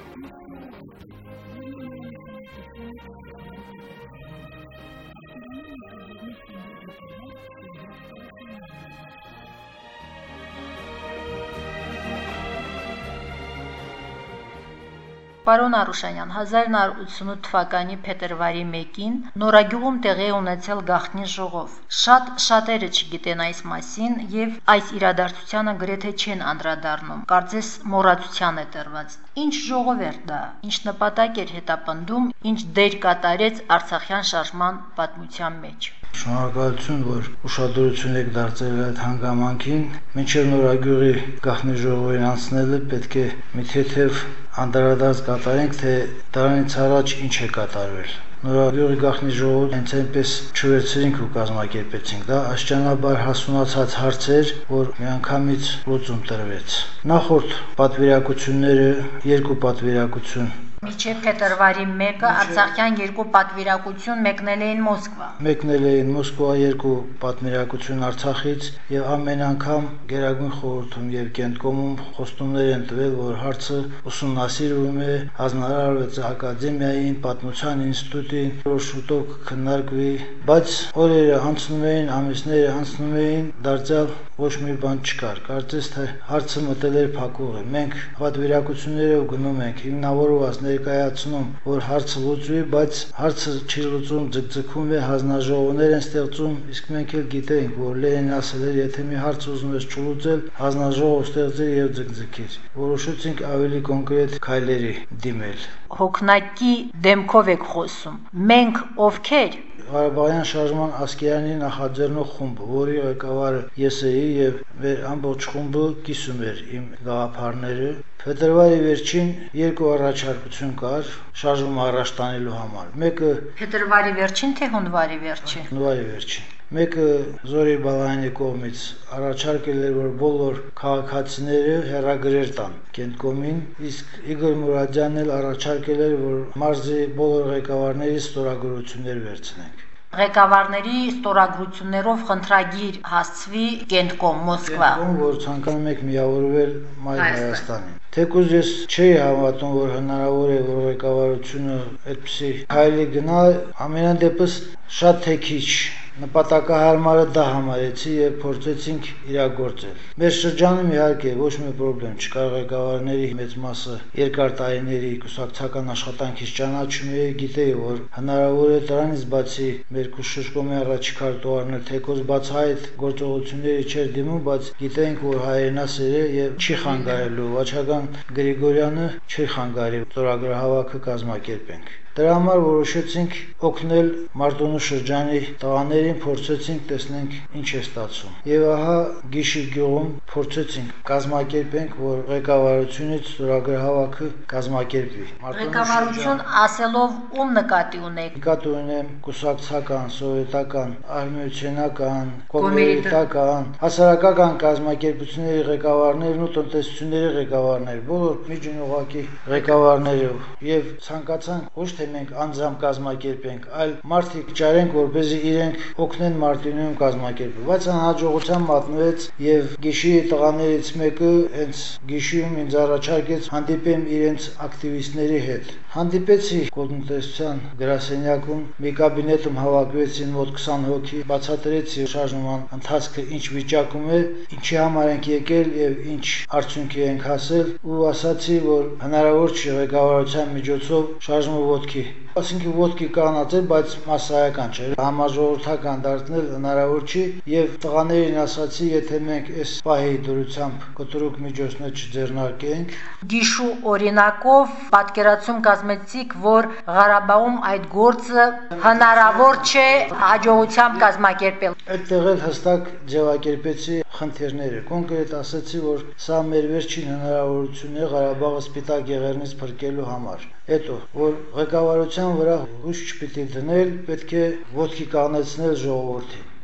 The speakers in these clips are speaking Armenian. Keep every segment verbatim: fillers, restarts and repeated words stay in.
Պարոն Արուշանյան, հազար նոր ութսունութ թվականի փետրվարի մեկին Նորագյուղում տեղի ունեցել գաղտնի ժողով։ Շատ շատերը չգիտեն այս մասին եւ այս իրադարձությանը գրեթե չեն անդրադառնում։ Կարծես մոռացության է տրված։ Ինչ ժողով էր դա, ինչ նպատակ էր հետապնդում, ինչ դեր կատարեց Արցախյան շարժման պատմության մեջ։ Շնորհակալություն, որ ուշադրություն եք դարձրել այդ հանգամանքին։ Մինչև Նորագյուղի գաղտնի ժողովին անցնելը պետք է մի թեթև անդրադարձ կատարենք, թե դրանից առաջ ինչ է կատարվել։ Նորագյուղի գաղտնի ժողովը հենց այնպես չվերցրինք ու կազմակերպեցինք, դա աստիճանաբար հասունացած հարց էր, որ միանգամից լուծում տրվեց։ Նախորդ պատվիրակությունները, երկու պատվիրակություն Մինչև փետրվարի մեկը Արցախյան երկու պատվիրակություն մեկնել էին Մոսկվա։ Մեկնել էին Մոսկվա երկու պատվիրակություն Արցախից եւ ամեն անգամ Գերագույն խորհրդում եւ Կենտկոմում խոստումներ են տվել, որ հարցը ուսումնասիրվում է, հանձնարարվեց ակադեմիային, պատմության ինստիտուտին, որ շուտով կքննարկվի, բայց օրերը անցնում էին, ամիսները անցնում էին, դարձյալ ոչ մի բան չկար։ Կարծես թե հարցը մտել էր փակուղի։ Մենք պատվիրակություններով գնում ենք, հիմնավորված ներկայացնում, որ հարցը լուծվի, բայց հարցը չի լուծում, ձգձգում է, հանձնաժողովներ են ստեղծում, իսկ մենք էլ գիտենք, որ Լենինն ասել էր, եթե մի հարց ուզում ես չլուծել, հանձնաժողով ստեղծիր եւ ձգձգիր։ Որոշեցինք ավելի կոնկրետ քայլերի դիմել։ Հոգնակի դեմքով եք խոսում։ Մենք ովքեր Ղարաբաղյան շարժման Ասկերանի նախաձեռնող խումբը, որի ղեկավարը ես էի եւ մեր ամբողջ խումբը կիսում էր իմ գաղափարները։ Փետրվարի վերջին երկու առաջարկություն կար շարժումը առաջ տանելու համար։ Մեկը Փետրվարի վերջին թե հունվարի վերջին։ Հունվարի վերջին։ Մեկը Զորի Բալայանի կողմից առաջարկել էր, որ բոլոր քաղաքացիները հեռագրեր տան Կենտկոմին, իսկ Իգոր Մուրադյանն էլ առաջարկել էր, որ մարզի բոլոր ղեկավարների ստորագրություններ վերցնենք։ Ղեկավարների ստորագրություններով խնդրագիր հասցվի Կենտկոմ, Մոսկվա։ Կենտկոմ, որ ցանկանում եք միավորվել Մայր Հայաստանին։ Թեկուզ ես չէի հավատում, որ հնարավոր է, որ ղեկավարությունը այդպիսի քայլի գնա, ամենայն դեպս շատ թե քիչ նպատակահարմարը դա համարեցի եւ փորձեցինք իրագործել։ Մեր շրջանում իհարկե ոչ մի խնդրեմ չկար, ղեկավարների մեծ մասը երկար տարիների կուսակցական աշխատանքից ճանաչում էի, գիտեի, որ հնարավոր է դրանից բացի մեր կուսշրջկոմի առաջիկար տոարնել թեկոս բացահայտ գործողությունների չէր դիմում, բայց գիտեինք, որ հայրենասեր է եւ չի խանգարելու Վաչագան Գրիգորյանը չի խանգարի ստորագրահավաքը կազմակերպենք։ Դրա համար որոշեցինք օգնել Մարտունու շրջանի տղաներին, փորձեցինք տեսնենք ինչ է ստացվում։ Եվ ահա Գիշի գյուղում փորձեցինք կազմակերպենք, որ ղեկավարությունից ստորագրահավաքը կազմակերպվի։ Ղեկավարություն ասելով ում նկատի ունեք։ Նկատի ունեմ կուսակցական, սովետական, արմենիացիական, կոմունիստական, հասարակական կազմակերպությունների ղեկավարներն ու տնտեսությունների ղեկավարներ, բոլոր միջնողակի ղեկավարներով եւ ցանկացանք ոչ թե մենք անձամբ կազմակերպենք, այլ մարդիկ ճարենք, որպեսզի իրենք օգնեն Մարտինոյում կազմակերպել։ Բայց անհաջողության մատնվեց եւ Գիշի տղաներից մեկը հենց Գիշիում ինձ առաջարկեց հանդիպեմ իրենց ակտիվիստների հետ։ Հանդիպեցի կոմունիստական գրասենյակում, մի կաբինետում հավաքվեցին մոտ քսան հոգի, բացատրեցի շարժման ընթացքը ինչ վիճակում է, ինչի համար ենք եկել եւ ինչ արդյունքի ենք հասել ու ասացի, որ հնարավոր չի ղեկավարության միջոցով շարժումը ոտքի, ասինքն ոտքի կանացել, բայց մասսայական չէ, համաժողովրդական դարձնել հնարավոր չի եւ տղաներին ասացի, եթե մենք այս պահի դրությամբ կտրուկ միջոցներ չձեռնարկենք։ Գիշու օրինակով պատկերացում կազմեցիք, որ Ղարաբաղում այդ գործը հնարավոր չէ հաջողությամբ կազմակերպել։ Այդտեղ էլ հստակ ձևակերպեցի խնդիրները, կոնկրետ ասացի, որ սա մեր վերջին հնարավորությունն է Ղարաբաղը սպիտակ եղեռնից փրկելու համար։ Հետո, որ ղեկավարության վրա հույս չպիտի դնել, պետք է ոտքի կանգնեցնել ժողովրդին։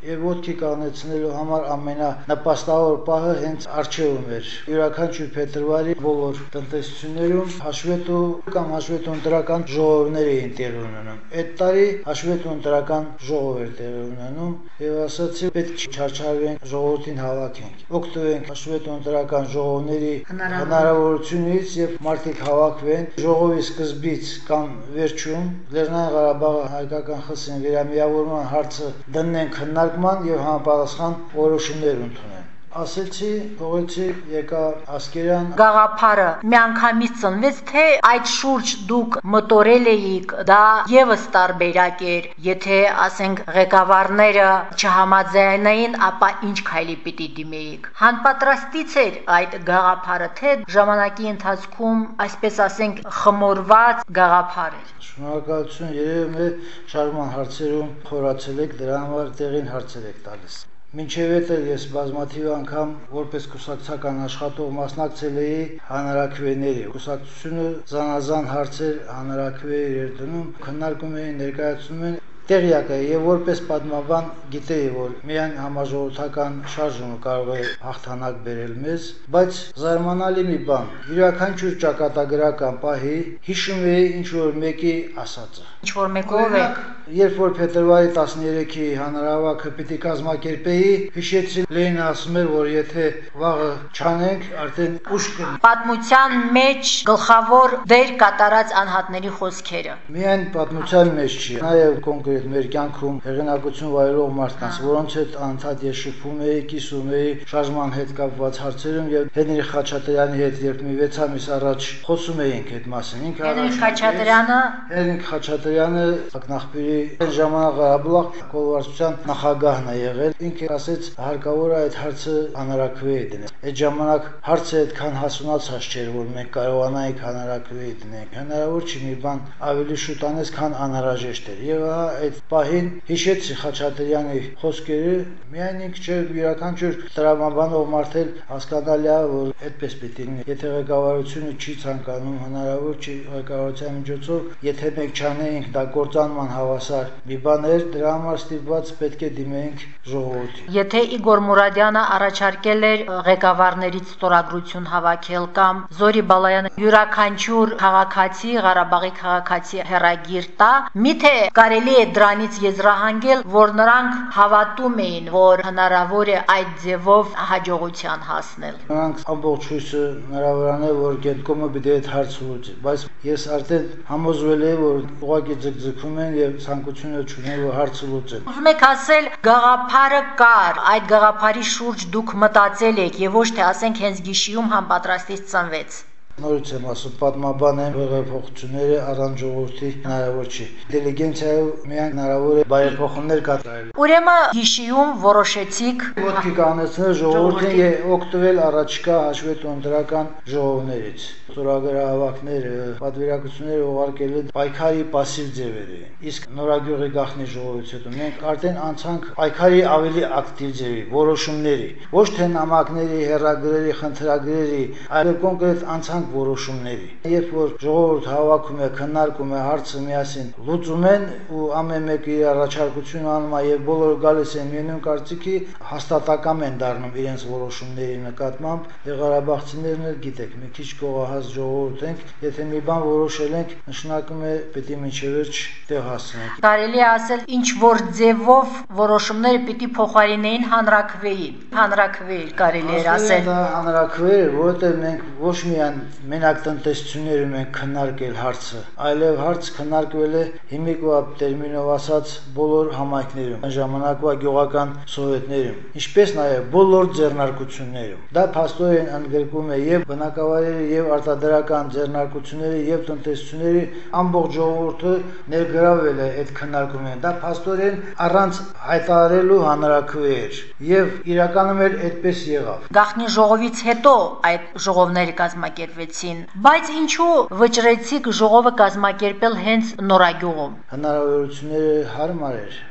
եւ ոտքի կանգնեցնելու համար ամենանպաստավոր պահը հենց արխիվում էր։ Յուրաքանչյուր փետրվարի բոլոր տնտեսություններում հաշվետու կամ հաշվետու ընտրական ժողովներ էին տեղի ունենում։ Այդ տարի հաշվետու ընտրական ժողով էր տեղի ունենում եւ ասացի պետք է չարչարվենք, ժողովրդին հավաքենք։ Օգտվենք հաշվետու ընտրական ժողովների հնարավորությունից եւ մարդիկ հավաքվեն։ Ժողովի սկզբից կամ վերջում Լեռնային Ղարաբաղի հայկական խսին վերամիավորման հարցը դնեն քննարկման եւ համապատասխան որոշումներ ընդունեն։ Ասեցի, փողեցի, եկա Ասկերան։ Գաղափարը միանգամից ծնվեց, թե այդ շուրջ դուք մտորել էիք, դա եւս տարբերակ էր, եթե ասենք ղեկավարները չհամաձայնային, ապա ինչ քայլի պիտի դիմեիք։ Հանպատրաստից էր այդ գաղափարը, թե ժամանակի ընթացքում, այսպես ասենք, խմորված գաղափար էր։ Շնորհակալություն, երևում է շարժման հարցերում խորացել եք, դրա համար տեղին հարցեր եք տալիս։ Մինչև այդ ես բազմաթիվ անգամ որպես կուսակցական աշխատող մասնակցել էի հանրաքվեների։ Կուսակցությունը զանազան հարցեր հանրաքվեի էր դնում, քննարկում էին, ներկայացնում են տեղյակ է եւ որպես պատմաբան գիտեի, որ միայն համաժողովրդական շարժումը կարող է հաղթանակ բերել մեզ, բայց զարմանալի մի բան, յուրաքանչյուր ճակատագրական պահի հիշում էի ինչ որ մեկի ասածը։ Ինչ որ մեկով է։ Երբ որ փետրվարի տասներեքի հանրահավաքը պիտի կազմակերպեի, հիշեցի Լենինը ասում էր, որ եթե վաղը չանենք, արդեն ուշ կլինի։ Պատմության մեջ գլխավոր դեր կատարած անհատների խոսքերը։ Միայն պատմության մեջ չի, նաեւ կոնկրետ մեր կյանքում հեղինակություն վայելող մարդկանց, որոնց հետ անդադ ես շփվում էի, կիսում էի շարժման հետ կապված հարցերում եւ Հենրիկ Խաչատրյանի հետ երբ մի վեց ամիս առաջ խոսում էինք այդ մասին։ Ինքը Հենրիկ Խաչատրյանը Հենրիկ Խաչատրյանը ակնախբերի այն ժամանակ Ղարաբաղ կոլվարչության նախագահն է եղել։ Ինքը ասեց հարկավոր է այդ հարցը հանրաքվեի դնել։ Այդ ժամանակ հարցը այդքան հասունացած չէր, որ մենք կարողանայինք հանրաքվեի դնել։ Հնարավոր չի մի բան ավելի շուտ անես, քան անհրաժեշտ էր։ Եվ այդ պահին հիշեցի Խաչատրյանի խոսքերը, միայն ինքը չէ, յուրաքանչյուր տրամաբանող մարդ էլ հասկանալի է, որ այդպես պիտի լինի։ Եթե ղեկավարությունը չի ցանկանում, հնարավոր չի ղեկավարության միջոցով, եթե մենք չանեինք, դա կործանման հավասար մի բան էր, դրա համար ստիպված պետք է դիմեինք ժողովրդին։ Եթե Իգոր Մուրադյանը առաջարկել էր ղեկավարներից ստորագրություն հավաքել կամ Զորի Բալայանը յուրաքանչյուր քաղաքացի, Ղարաբաղի քաղաքացի հեռագիր տա, միթե կարելի է դրանից եզրահանգել, որ նրանք հավատում էին, որ հնարավոր է այդ ձևով հաջողության հասնել։ Նրանք ամբողջ հույսը նրա վրան է, որ Գետկոմը պիտի այդ հարցը լուծի, բայց ես արդեն համոզվել եմ, որ ուղղակի ձգձգում են եւ ցանկությունը չունեն, որ հարցը լուծեն։ Ուզում եք ասել, գաղափարը կար, այդ գաղափարի շուրջ դուք մտածել եք եւ ոչ թե ասենք հենց գիշիում համապատրաստից ծնվեց։ Նորից եմ ասում, պատմաբան եմ, հեղափոխությունները առանց ժողովրդի հնարավոր չի։ Ինտելիգենցիայով միայն հնարավոր է բարեփոխումներ կատարել։ Ուրեմն գիշիում որոշեցիք ոտքի կանգնեցնել ժողովրդին եւ օգտվել առաջիկա հաշվետու ընտրական ժողովներից։ Ստորագրահավաքները, պատվիրակությունները ուղարկել են պայքարի пассив ձևերի։ Իսկ նորագյուղի գաղտնի ժողովից հետո մենք արդեն անցանք պայքարի ավելի ակտիվ ձևի, որոշումների, ոչ թե նամակների, հեռագրերի, խնդրագրերի, այլ կոնկրետ անցանք որոշումների։ Երբ որ ժողովուրդ հավաքում է, քննարկում է հարցը միասին, լուծում են ու ամեն մեկը իր առաջարկությունը անում է եւ բոլորը գալիս են միևնույն կարծիքի, հաստատակամ են դառնում իրենց որոշումների նկատմամբ։ Եվ ղարաբաղցիներն էլ գիտեք, մի քիչ կողահաս ժողովուրդ ենք, եթե մի բան որոշել ենք, նշանակում է պետք է մինչև վերջ տեղ հասնենք։ Կարելի է ասել, ինչ որ ձևով որոշումները պիտի փոխարինեին հանրաքվեին։ Հանրաքվեի կարելի է ասել։ Դա հանրաքվե էր, որովհետեւ մենք ոչ միայն մենակ տնտեսություններում ենք քննարկել հարցը, այլև հարց քննարկվել է հիմիկվա տերմինով ասած բոլոր համայնքներում, այն ժամանակվա գյուղական սովետներում, ինչպես նաև բոլոր ձեռնարկություններում։ Դա փաստորեն ընդգրկում է եւ բնակավայրերի եւ արտադրական ձեռնարկությունների եւ տնտեսությունների ամբողջ ժողովուրդը ներգրավել է այդ քննարկումներին։ Դա փաստորեն առանց հայտարարելու հանրաքվե էր եւ իրականում էլ այդպես եղավ։ Գաղտնի ժողովից հետո այդ ժողովները կազմակերպվեցին, բայց ինչու վճռեցիք ժողովը կազմակերպել հենց Նորագյուղում։ Հնարավորությունները հարմար էր։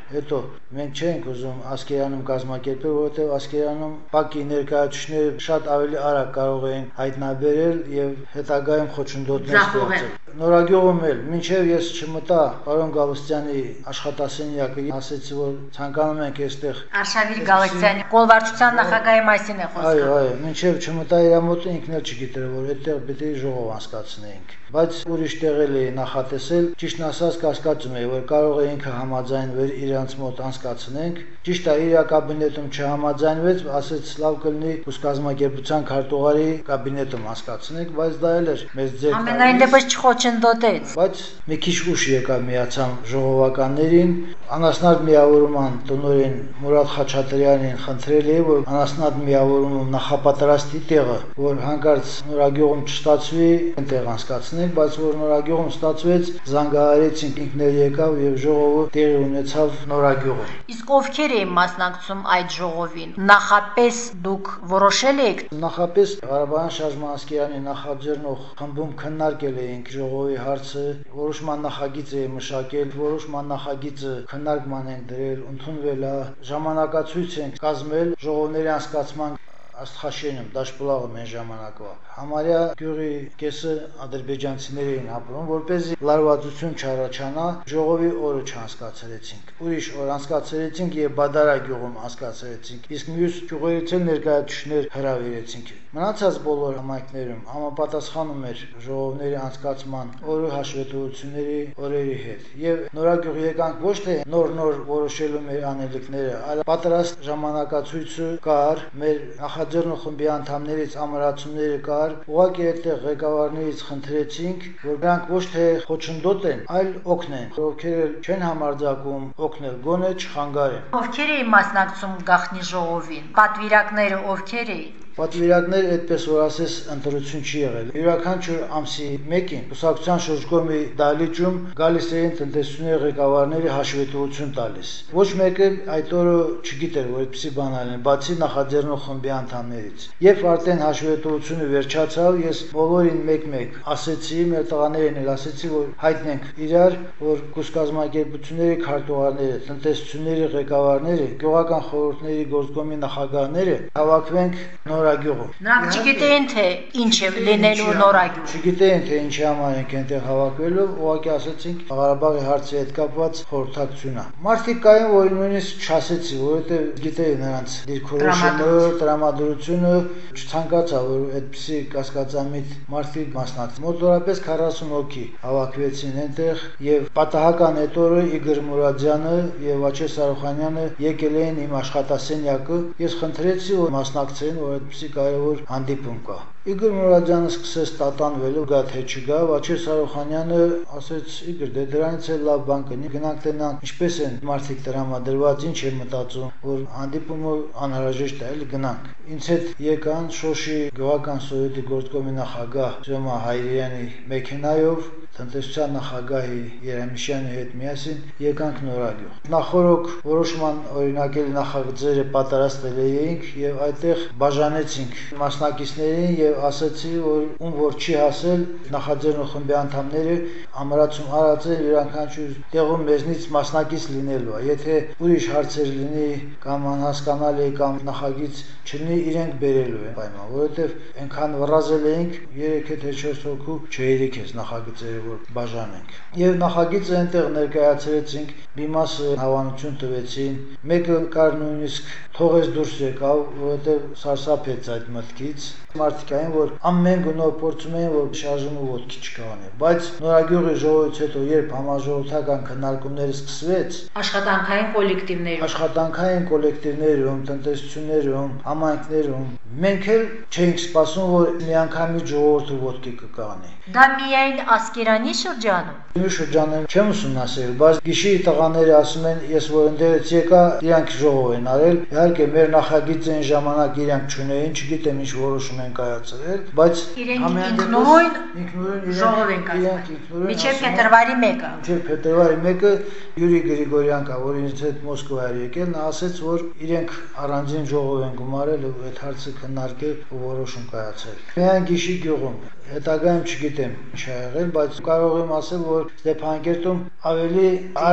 հետո մենք չենք ուզում Ասկերանում կազմակերպել, որովհետև Ասկերանում Բաքվի ներկայացուցիչները շատ ավելի արագ կարող էին հայտնաբերել եւ հետագայում խոչընդոտներ ստեղծել։ Նորագյուղում էլ մինչև ես չմտա պարոն Գալստյանի աշխատասենյակը, ասեցի, որ ցանկանում ենք այստեղ Արշավիր Գալստյանի կոլվարչության նախագահի մասին է խոսքը։ Այո, այո, մինչև չմտա իր մոտ ինքն էլ չգիտեր, որ այդտեղ պետք է ժողով անցկացնեինք։ Բայց ուրիշ տեղել էի նախատեսել, ճիշտն ասած կասկածում էի, որ կարող է ինքը համաձայնվել իրանց մոտ անցկացնենք։ Ճիշտ է, իր կաբինետում չհամաձայնվեց, ասեց լավ կլինի կազմակերպության քարտուղարի կաբինետում անցկացնենք, բայց դա էլ էր մեզ ձեր։ Ամենայն դեպս չխոչընդոտեց։ Բայց մի քիչ ուշ եկա միացամ ժողովականներին, անասնարդ միավորման տնօրեն Մուրադ Խաչատրյանին խնդրել էի, որ անասնարդ միավորումում նախապատրաստի տեղը, որ հանկարծ Նորագյուղում չստացվի, այնտեղ անցկացնենք, բայց որ Նորագյուղում ստացվեց, զանգահարեցինք, ինքն էլ եկավ եւ ժողովը տեղի ունեցավ Նորագյուղում։ Իսկ ովքեր էին մասնակցում այդ ժողովին։ Նախապես դուք որոշել եք։ Նախապես Ղարաբաղյան շարժման Ասկերանի նախաձեռնող խմբում քննարկել էինք ժողովի հարցը, որոշման նախագիծ է մշակել, որոշման նախագիծը քննարկման են դրել, ընդունվել է, ժամանակացույց են կազմել ժողովների անցկացման Աստղաշենում, Դաշպլաղում են ժամանակվա։ Համարյա գյուղի կեսը ադրբեջանցիներ էին ապրում, որպեսզի լարվածություն չառաջանա, ժողովի օրը չանցկացրեցինք։ Ուրիշ օր անցկացրեցինք եւ Բադարա գյուղում անցկացրեցինք, իսկ մյուս գյուղերից էլ ներկայացուցիչներ հրավիրեցինք։ Մնացած բոլոր համայնքներում համապատասխանում էր ժողովների անցկացման օրը հաշվետվությունների օրերի հետ։ Եվ Նորագյուղ եկանք ոչ թե նոր-նոր որոշելու մեր անելիքները, այլ պատրաստ ժամանակացույցը կար, մեր նախաձեռնող խմբի անդամներից ամրացումները կար, ուղղակի այդտեղ ղեկավարներից խնդրեցինք, որ նրանք ոչ թե խոչընդոտեն, այլ օգնեն, ովքեր էլ չեն համարձակում օգնել, գոնե չխանգարեն։ Ովքեր էին մասնակցում գաղտնի ժողովին։ Պատվիրակները ովքեր էին։ Պատվիրակներ այդպես որ ասես ընտրություն չի եղել։ Յուրաքանչյուր ամսի մեկին Կուսակցության շրջկոմի դահլիճում գալիս էին տնտեսությունների ղեկավարները հաշվետվություն տալիս։ Ոչ մեկը այդ օրը չգիտեր, որ այդպիսի բան ալեն, բացի նախաձեռնող խմբի անդամներից։ Երբ արդեն հաշվետվությունը վերջացավ, ես բոլորին մեկ-մեկ ասեցի, մեր տղաներին էլ ասեցի, որ հայտնենք իրար, որ կուսկազմակերպությունների քարտուղարները, տնտեսությունների ղեկավարները, գյուղական խորհուրդների գործկոմի նախագահները հավաքվենք Նորագյուղում։ Նրանք չգիտեին թե ինչ է լինելու Նորագյուղ։ Չգիտեին թե ինչի համար ենք այնտեղ հավաքվելու, ուղղակի ասացինք Ղարաբաղի հարցի հետ կապված խորհրդակցություն է։ Մարդիկ կային, որ նույնիսկ չասեցի, որովհետև գիտեի նրանց դիրքորոշումը, տրամադրությունը, չցանկացա, որ այդպիսի կասկածամիտ մարդիկ մասնակցեն։ Մոտորապես քառասուն հոգի հավաքվեցին այնտեղ եւ պատահական այդ օրը Իգոր Մուրադյանը եւ Աչե Սարոխանյանը եկել էին իմ աշխատասենյակը։ Ես խնդրեցի, որ մասնակցեն, որ այդպիսի կարևոր հանդիպում կա։ Իգոր Մուրադյանը սկսեց տատանվել, գա թե չգա, Աչե Սարոխանյանը ասեց՝ Իգոր, դե դրանից էլ լավ բան կնի, գնանք տենանք, ինչպես են մարդիկ տրամադրված, ինչ է մտածում, որ հանդիպումը անհրաժեշտ է, էլ գնանք։ Ինձ հետ եկան Շոշի գյուղական սովետի գործկոմի նախագահ Սյոմա Հայրյանի մեքենայով, տնտեսության նախագահի Երեմիշյանի հետ միասին եկանք Նորագյուղ։ Նախորոք որոշման օրինակելի նախագծերը պատրաստել էինք եւ այդտեղ բաժանեցինք մասնակիցներին եւ ասացի, որ ում որ չի հասել նախաձեռնող խմբի անդամները ամրացում արած են յուրաքանչյուր տեղում մեզնից մասնակից լինելու է։ Եթե ուրիշ հարցեր լինի կամ անհասկանալի կամ նախագիծ չլինի, իրենք բերելու են պայման, որովհետեւ այնքան վռազել էինք երեք թե չորս հոգու չհերիք էս նախագծերը որ բաժանենք։ Եվ նախագիծը այնտեղ ներկայացրեցինք, մի մասը հավանություն տվեցին, մեկը կար նույնիսկ թողեց դուրս եկավ, որովհետև սարսափեց այդ մտքից։ Մարդիկ այն որ ամեն գնով փորձում էին որ շարժումը ոտքի չկանի, բայց Նորագյուղի ժողովից հետո երբ համաժողովրդական քննարկումները սկսվեց, աշխատանքային կոլեկտիվներում, աշխատանքային կոլեկտիվներում, տնտեսություններում, համայնքներում մենք էլ չէինք սպասում որ միանգամից ժողովուրդը ոտքի կկանի։ Դա միայն Ասկերանի շրջանում։ Իմ շրջանում չեմ ուսումնասիրել, բայց գիշի տղաները ասում են, ես որ ընդերից եկա, իրանք ժողով են արել, իհարկե մեր նախագիծը այն ժամանակ իրանք չունեին, չգիտեմ ինչ որոշում են կայացրել, բայց ինքնուրույն ժողով են կազմել։ Մինչև փետրվարի մեկը։ Մինչև փետրվարի մեկը Յուրի Գրիգորյան կա, որ ինձ հետ Մոսկվա էր եկել, նա ասեց, որ իրենք առանձին ժողով են գումարել ու այդ հարցը քննարկել ու որոշում կայացրել։ Միայն գիշի գյուղում հետագայում չգիտեմ ինչ ա եղել, բայց կարող եմ ասել, որ Ստեփանակերտում ավելի արագ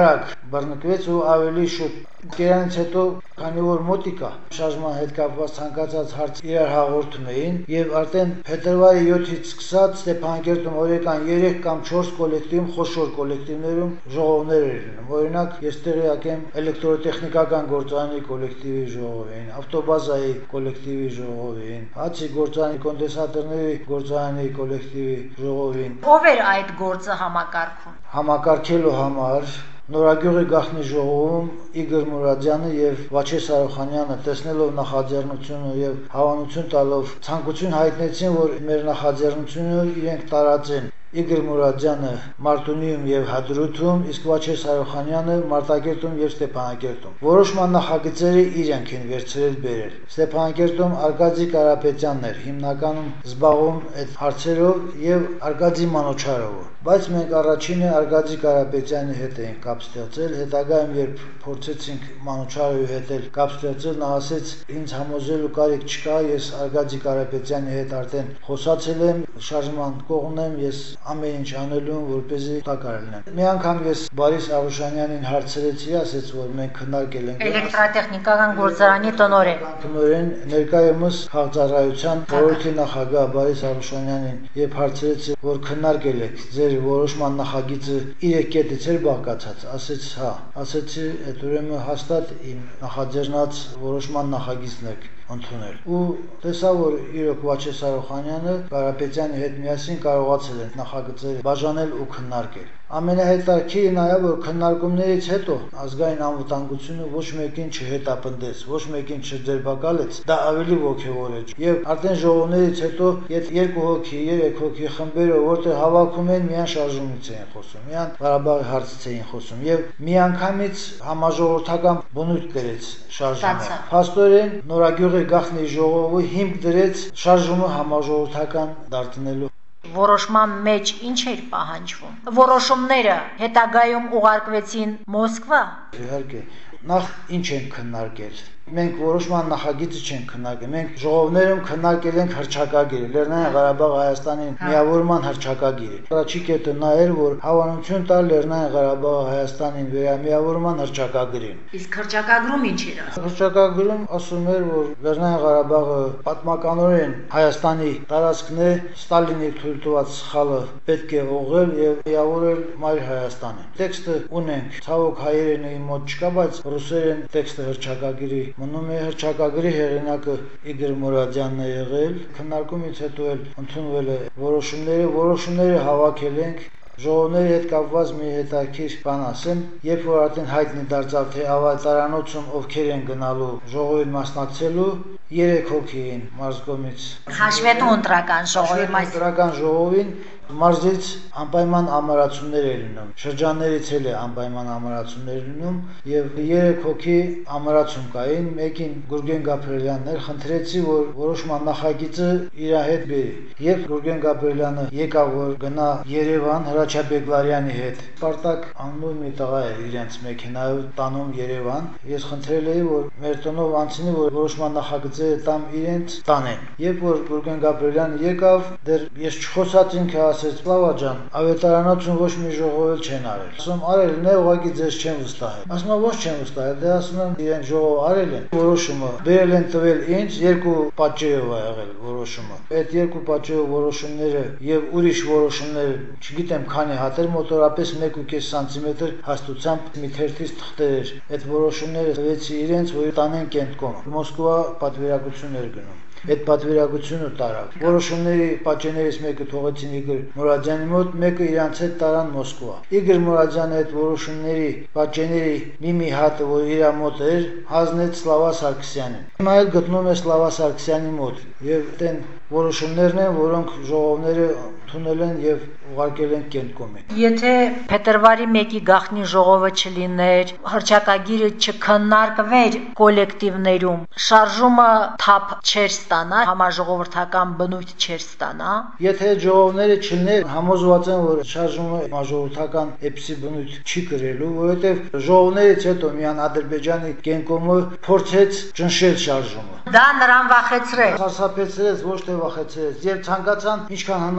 բռնկվեց ու ավելի շուտ։ Դրանից հետո, քանի որ մոտիկա շարժման հետ կապված ցանկացած հարց իրար հաղորդում էին եւ արդեն փետրվարի յոթից սկսած Ստեփանակերտում օրական երեք կամ չորս կոլեկտիվում, խոշոր կոլեկտիվներում ժողովներ էին։ Օրինակ, ես տեղյակ եմ էլեկտրոտեխնիկական գործարանի կոլեկտիվի ժողովին, ավտոբազայի կոլեկտիվի ժողովին, հացի գործարանի կոնդենսատորների գործարանի կոլեկտիվի ժողովին։ Ով էր այդ գործը համակարգում։ Համակարգելու համար Նորագյուղի գաղտնի ժողովում Իգոր Մուրադյանը եւ Վաչե Սարոխանյանը տեսնելով նախաձեռնությունը եւ հավանություն տալով ցանկություն հայտնեցին, որ մեր նախաձեռնությունը իրենք տարածեն Իգոր Մուրադյանը Մարտունիում եւ Հադրութում, իսկ Վաչե Սարոխանյանը Մարտակերտում եւ Ստեփանակերտում։ Որոշման նախագծերը իրենք են վերցրել բերել։ Ստեփանակերտում Արգադի Կարապետյանն էր հիմնականում զբաղվում այդ հարցերով եւ Արգադի Մանոչարովը։ Բայց մենք առաջինը Արգադի Կարապետյանի հետ էինք կապ ստեղծել, հետագայում երբ փորձեցինք Մանոչարովի հետ էլ կապ ստեղծել, նա ասեց ինձ համոզելու կարիք չկա, ես Արգադի Կարապետյանի հետ արդեն խոսացել եմ, շարժման կողմն եմ, ես ամեն ինչ անելու եմ, որպեսզի տակար լինեմ։ Մի անգամ ես Բարիս Արուշանյանին հարցրեցի, ասեց, որ մենք քննարկել ենք էլեկտրատեխնիկական գործարանի տնօրեն։ Տնօրեն ներկայումս քաղաքացիության խորհրդի նախագահ Բարիս Արուշանյանին, երբ հարցրեցի, որ քննարկել եք ձեր որոշման նախագիծը իր կետից էր բաղկացած, ասեց հա, ասեցի, այդ ուրեմն հաստատ իմ նախաձեռնած որոշման նախագիծն եք ընդունել։ Ու տեսա, որ իրոք Վաչե Սարոխանյանը Կարապետյանի հետ միասին կարողացել են նախագծերը բաժանել ու քննարկել։ Ամենահետաքրքիրը նա է, որ քննարկումներից հետո ազգային անվտանգությունը ոչ մեկին չհետապնդեց, ոչ մեկին չձերբակալեց, դա ավելի ոգևորեց։ Եվ արդեն ժողովներից հետո երկու հոգի, երեք հոգի խմբերով, որտեղ հավաքում են, միայն շարժումից էին խոսում, միայն Ղարաբաղի հարցից էին խոսում եւ միանգամից համաժողովրդական բնույթ կրեց շարժումը։ Փաստորեն Նորագյուղի գաղտնի ժողովը հիմք դրեց շարժումը համաժողովրդական դարձնելու։ Որոշման մեջ ինչ էր պահանջվում։ Որոշումները հետագայում ուղարկվեցին Մոսկվա։ Իհարկե, նախ ինչ են քննարկել։ Մենք որոշման նախագիծը չենք քննարկել, մենք ժողովներում քննարկել ենք հռչակագիրը, Լեռնային Ղարաբաղ Հայաստանին միավորման հռչակագիրը։ Առաջի կետը նա էր, որ հավանություն տալ Լեռնային Ղարաբաղ Հայաստանին վերամիավորման հռչակագրին։ Իսկ հռչակագրում ինչ էր ասում։ Հռչակագրում ասում էր, որ Լեռնային Ղարաբաղը պատմականորեն Հայաստանի տարածքն է, Ստալինի թույլ տված սխալը պետք է ուղղել եւ միավորել Մայր Հայաստանը։ Տեքստը ունենք, ցավոք հայերենը իմ մոտ չկա, բայց ռուսերեն տեքստը հռչակագրի մնում է հռչակագրի հեղինակը Իգոր Մուրադյանն է եղել, քննարկումից հետո էլ ընդունվել է որոշումները, որոշումները հավաքել ենք, ժողովների հետ կապված մի հետաքրքիր բան ասեմ, երբ որ արդեն հայտնի դարձավ, թե ավետարանոցում ովքեր են գնալու ժողովին մասնակցելու, երեք հոգի էին մարզկոմից։ Հաշվետու ընտրական ժողովի մաս։ Ընտրական ժողովին մարզից անպայման ամրացումներ է լինում, շրջաններից էլ է անպայման ամրացումներ լինում եւ երեք հոգի ամրացում կային, մեկին Գուրգեն Գաբրելյանն էր, խնդրեցի, որ որոշման նախագիծը իր հետ բերի։ Երբ Գուրգեն Գաբրելյանը եկավ, որ գնա Երևան Հրաչյա Բեգլարյանի հետ, Սպարտակ անունով մի տղա էր իրենց մեքենայով տանում Երևան, ես խնդրել էի, որ մեր տնով անցնի, որ որոշման նախագծերը տամ իրենց տանեն։ Երբ որ Գուրգեն Գաբրելյանը եկավ, դեռ ես չխոսած ինքը ասեց Սլավա ջան, ավետարանոցում ոչ մի ժողովել չեն արել։ Ասում արել են, ուղղակի ձեզ չեն վստահել։ Ասում եմ ոչ չեն վստահել, դե ասում եմ իրեն ժողով արել են։ Որոշումը բերել են տվել ինձ, երկու պատճերով ա եղել որոշումը։ Այդ երկու պատճերով որոշումները եւ ուրիշ որոշումներ, չգիտեմ քանի հատ էր, մոտորապես մեկ ու կես սանտիմետր հաստությամբ մի թերթից թղթեր էր։ Այդ որոշումները տվեցի իրենց, որ տանեն Կենտկոմ։ Մոսկվա պատվիրակություն էր գնում։ Այդ պատվիրակությունը տարավ։ Որոշումների պատճեններից մեկը թողեցին Իգոր Մուրադյանի մոտ, մեկը իրանց հետ տարան Մոսկվա։ Իգոր Մուրադյանը այդ որոշումների պատճենների մի-մի հատը, որ իր մոտ էր, հանձնեց Սլավա Սարգսյանին։ Հիմա էլ գտնում է Սլավա Սարգսյանի մոտ։ Եվ այդեն որոշումներն են, որոնք ժողովները ընդունել են եւ ուղարկել են Կենտկոմին։ Եթե փետրվարի մեկի գաղտնի ժողովը չլիներ, հռչակագիրը չքննարկվեր կոլեկտիվներում, շարժումը թափ չէր ստանա, համաժողովրդական բնույթ չէր ստանա։ Եթե ժողովները չլիներ, համոզված եմ, որ շարժումը համաժողովրդական էպսի բնույթ չի կրելու, որովհետեւ ժողովներից հետո միան Ադրբեջանի Կենտկոմը փորձեց ճնշել շարժումը։ Դա նրան վախեցրեց։ Սարսափեցրեց, ոչ թե վախեցրեց, եւ ցանկացան ինչքան հնարավոր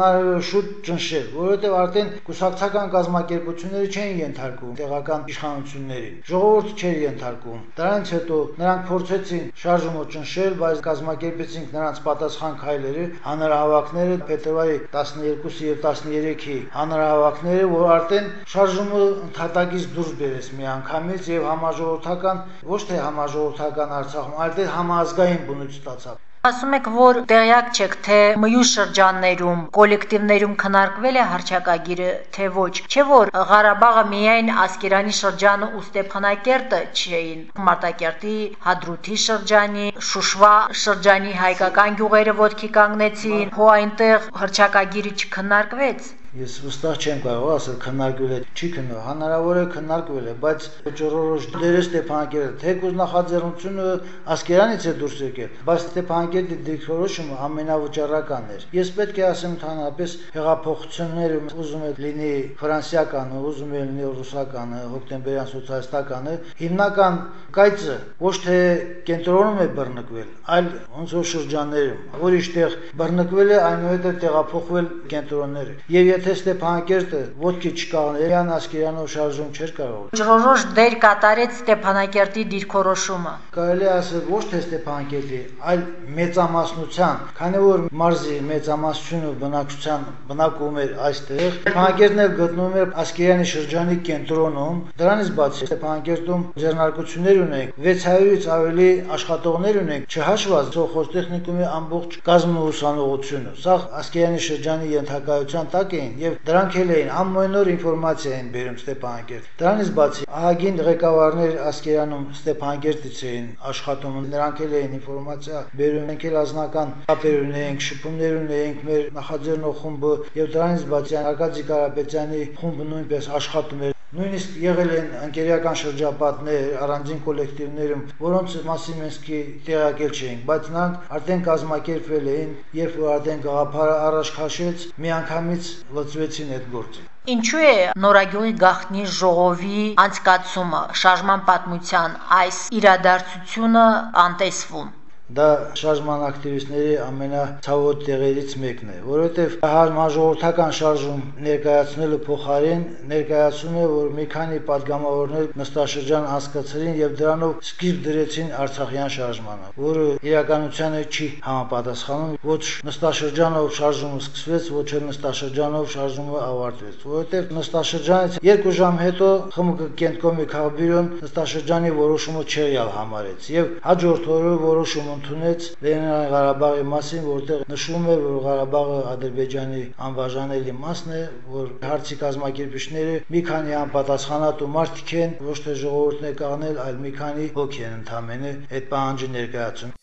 շուտ ճնշել, որովհետև արդեն կուսակցական կազմակերպությունները չեն ենթարկում տեղական իշխանություններին, ժողովուրդը չէր ենթարկում։ Դրանից հետո նրանք փորձեցին շարժումը ճնշել, բայց կազմակերպեցինք նրանց պատասխան քայլերը, հանրահավաքները, փետրվարի տասներկուսի եւ տասներեքի հանրահավաքները, որ արդեն շարժումը ընդհատակից դուրս բերեց միանգամից եւ համաժողովրդական, ոչ թե համաժողովրդական Արցախում, այլ թե համազգային բնույթ ստացավ։ Ասում եք, որ տեղյակ չեք, թե մյուս շրջաններում, կոլեկտիվներում քննարկվել է հռչակագիրը, թե ոչ, չէ՞ որ Ղարաբաղը միայն Ասկերանի շրջանը ու Ստեփանակերտը չէին, Մարտակերտի, Հադրութի շրջանի, Շուշվա շրջանի հայկական գյուղերը ոտքի կանգնեցին, հո այնտեղ հռչակագիրը չքննարկվեց։ Ես վստահ չեմ կարող ասել քննարկվել է, չի քննարկվել, հնարավոր է քննարկվել է, բայց ճորորոշ դերը Ստեփանակերտը, թեկուզ նախաձեռնությունը Ասկերանից է դուրս եկել, բայց Ստեփանակերտի դիրքորոշումը ամենավճռականն էր։ Ես պետք է ասեմ ընդհանրապես հեղափոխությունները, ուզում է լինի ֆրանսիականը, ուզում է լինի ռուսականը, հոկտեմբերյան սոցիալիստականը, հիմնական կայծը ոչ թե կենտրոնում է բռնկվել, այլ ոնց որ շրջաններում, որիշ տեղ բռնկվել է, այնուհետև տեղափոխվել կենտրոնները։ Եվ եթե Ստեփանակերտը ոտքի չկանգներ, Յան Ասկերանով շարժում չէր կարող։ Ճռորոշ դեր կատարեց Ստեփանակերտի դիրքորոշումը։ Կարելի է ասել ոչ թե Ստեփանակերտի, այլ մեծամասնության, քանի որ մարզի մեծամասնությունը բնակչության բնակվում էր այստեղ, Ստեփանակերտն էլ գտնվում էր Ասկերանի շրջանի կենտրոնում, դրանից բացի Ստեփանակերտում ձեռնարկություններ ունենք, վեց հարյուրից ավելի աշխատողներ ունենք, չհաշված խոզտեխնիկումի ամբողջ կազմը ուսանողությունը։ Սա Ասկերանի շրջանի ենթակայության տակ էին եւ դրանք էլ էին ամեն օր ինֆորմացիա են բերում Ստեփանակերտ։ Դրանից բացի ահագին ղեկավարներ Ասկերանում Ստեփանակերտից էին աշխատում, նրանք էլ էին ինֆորմացիա բերում, մենք էլ ազնական կապեր ունեինք, շփումներ ունեինք մեր նախաձեռնող խումբը եւ դրանից բացի Արկադի Կարապետյանի խումբը նույնպես աշխատում էր։ Նույնիսկ եղել են ընկերական շրջապատներ, առանձին կոլեկտիվներում, որոնց մասին մենք տեղակել չէինք, բայց նրանք արդեն կազմակերպվել էին, երբ որ արդեն գաղափարը առաջ քաշեց, միանգամից լծվեցին այդ գործը։ Ինչու է Նորագյուղի գաղտնի ժողովի անցկացումը, շարժման պատմության այս իրադարձությունը անտեսվում։ Դա շարժման ակտիվիստների ամենացավոտ տեղերից մեկն է, որովհետև համաժողովրդական շարժում ներկայացնելու փոխարեն ներկայացում է, որ մի քանի падգամավորներ նստաշրջան անցկացրին եւ դրանով սկիզբ դրեցին Արցախյան շարժմանը, որը իրականությանը չի համապատասխանում, ոչ նստաշրջանով շարժումը սկսվեց, ոչ էլ նստաշրջանով շարժումը ավարտվեց, որովհետև նստաշրջանից երկու ժամ հետո ԽՄԿ Կենտկոմի քաղբյուրոն նստաշրջանի որոշումը չեղյալ համարեց եւ հաջորդ օրը որոշումը ընդունեց Լեռնային Ղարաբաղի մասին, որտեղ նշվում է, որ Ղարաբաղը Ադրբեջանի անբաժանելի մասն է, որ հարցի կազմակերպիչները մի քանի անպատասխանատու մարդիկ են, ոչ թե ժողովուրդն է կաղնել, այլ մի քանի հոգի են ընդամենը այդ պահանջի ներկայացում։